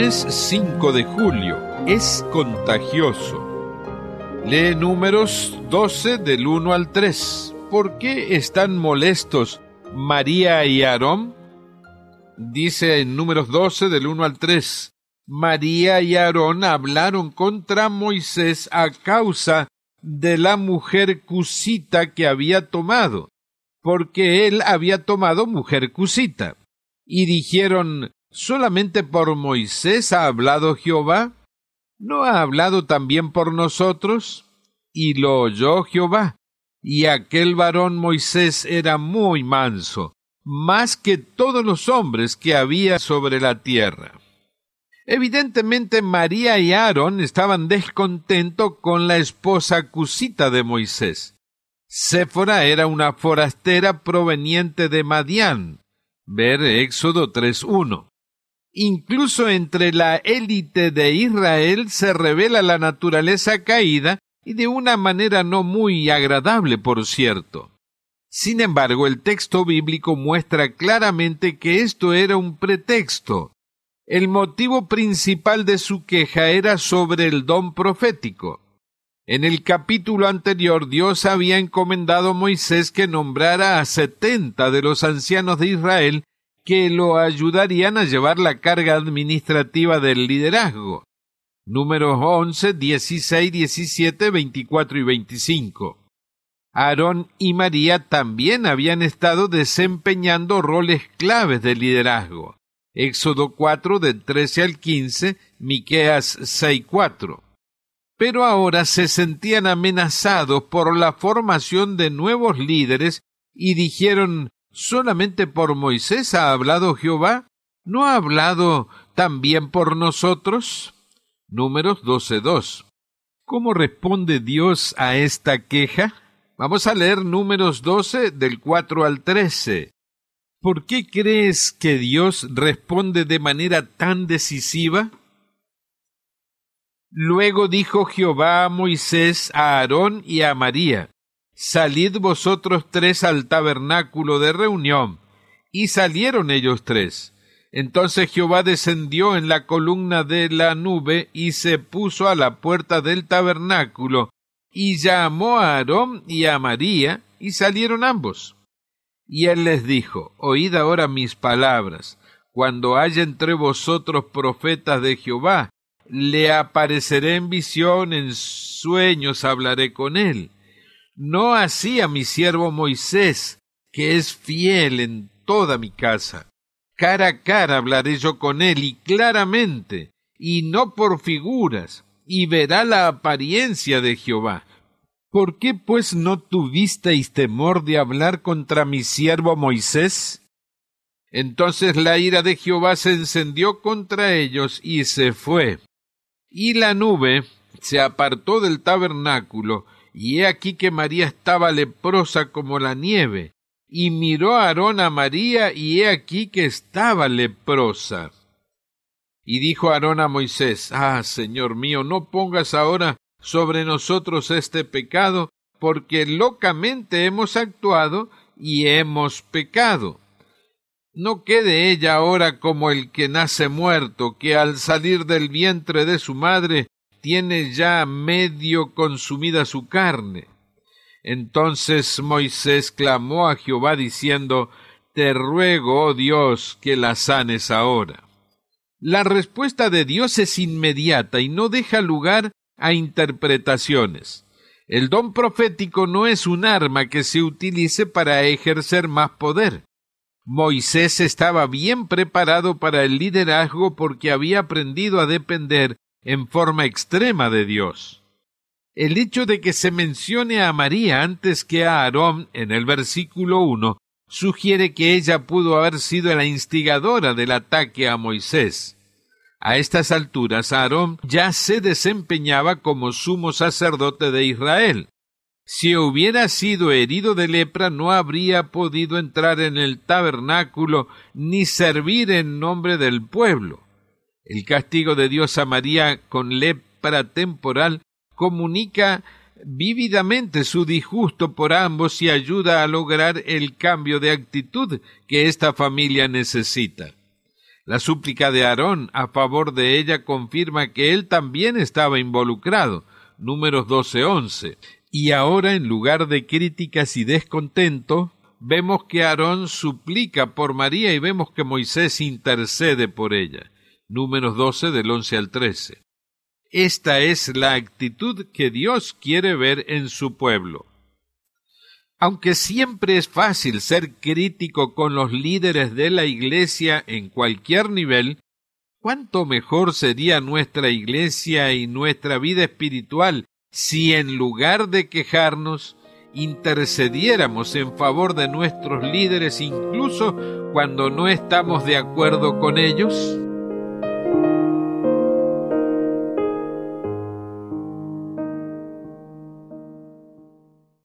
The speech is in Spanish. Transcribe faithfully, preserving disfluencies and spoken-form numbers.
Lunes cinco de julio. Es contagioso. Lee Números doce del uno al tres. ¿Por qué están molestos María y Aarón? Dice en Números doce del uno al tres. María y Aarón hablaron contra Moisés a causa de la mujer cusita que había tomado, porque él había tomado mujer cusita. Y dijeron: ¿solamente por Moisés ha hablado Jehová? ¿No ha hablado también por nosotros? Y lo oyó Jehová. Y aquel varón Moisés era muy manso, más que todos los hombres que había sobre la tierra. Evidentemente María y Aarón estaban descontentos con la esposa cusita de Moisés. Séfora era una forastera proveniente de Madián. Ver Éxodo tres uno. Incluso entre la élite de Israel se revela la naturaleza caída, y de una manera no muy agradable, por cierto. Sin embargo, el texto bíblico muestra claramente que esto era un pretexto. El motivo principal de su queja era sobre el don profético. En el capítulo anterior, Dios había encomendado a Moisés que nombrara a setenta de los ancianos de Israel que lo ayudarían a llevar la carga administrativa del liderazgo. Números once, dieciséis, diecisiete, veinticuatro y veinticinco. Aarón y María también habían estado desempeñando roles claves de liderazgo. Éxodo cuatro, del trece al quince, Miqueas seis, cuatro. Pero ahora se sentían amenazados por la formación de nuevos líderes y dijeron: ¿solamente por Moisés ha hablado Jehová? ¿No ha hablado también por nosotros? Números doce, dos. ¿Cómo responde Dios a esta queja? Vamos a leer Números doce, del cuatro al trece. ¿Por qué crees que Dios responde de manera tan decisiva? Luego dijo Jehová a Moisés, a Aarón y a María: salid vosotros tres al tabernáculo de reunión. Y salieron ellos tres. Entonces Jehová descendió en la columna de la nube y se puso a la puerta del tabernáculo, y llamó a Aarón y a María, y salieron ambos. Y él les dijo: oíd ahora mis palabras. Cuando haya entre vosotros profetas de Jehová, le apareceré en visión, en sueños hablaré con él. No así a mi siervo Moisés, que es fiel en toda mi casa. Cara a cara hablaré yo con él, y claramente, y no por figuras, y verá la apariencia de Jehová. ¿Por qué pues no tuvisteis temor de hablar contra mi siervo Moisés? Entonces la ira de Jehová se encendió contra ellos, y se fue. Y la nube se apartó del tabernáculo, y he aquí que María estaba leprosa como la nieve. Y miró a Aarón a María, y he aquí que estaba leprosa. Y dijo Aarón a Moisés: Ah, Señor mío, no pongas ahora sobre nosotros este pecado, porque locamente hemos actuado y hemos pecado. No quede ella ahora como el que nace muerto, que al salir del vientre de su madre tiene ya medio consumida su carne. Entonces Moisés clamó a Jehová diciendo: te ruego, oh Dios, que la sanes ahora. La respuesta de Dios es inmediata y no deja lugar a interpretaciones. El don profético no es un arma que se utilice para ejercer más poder. Moisés estaba bien preparado para el liderazgo porque había aprendido a depender en forma extrema de Dios. El hecho de que se mencione a María antes que a Aarón en el versículo uno sugiere que ella pudo haber sido la instigadora del ataque a Moisés. A estas alturas, Aarón ya se desempeñaba como sumo sacerdote de Israel. Si hubiera sido herido de lepra, no habría podido entrar en el tabernáculo ni servir en nombre del pueblo. El castigo de Dios a María con lepra temporal comunica vívidamente su disgusto por ambos y ayuda a lograr el cambio de actitud que esta familia necesita. La súplica de Aarón a favor de ella confirma que él también estaba involucrado, Números doce once. Y ahora, en lugar de críticas y descontento, vemos que Aarón suplica por María y vemos que Moisés intercede por ella, Números doce del once al trece. Esta es la actitud que Dios quiere ver en su pueblo. Aunque siempre es fácil ser crítico con los líderes de la Iglesia en cualquier nivel, ¿cuánto mejor sería nuestra Iglesia y nuestra vida espiritual si en lugar de quejarnos, intercediéramos en favor de nuestros líderes incluso cuando no estamos de acuerdo con ellos?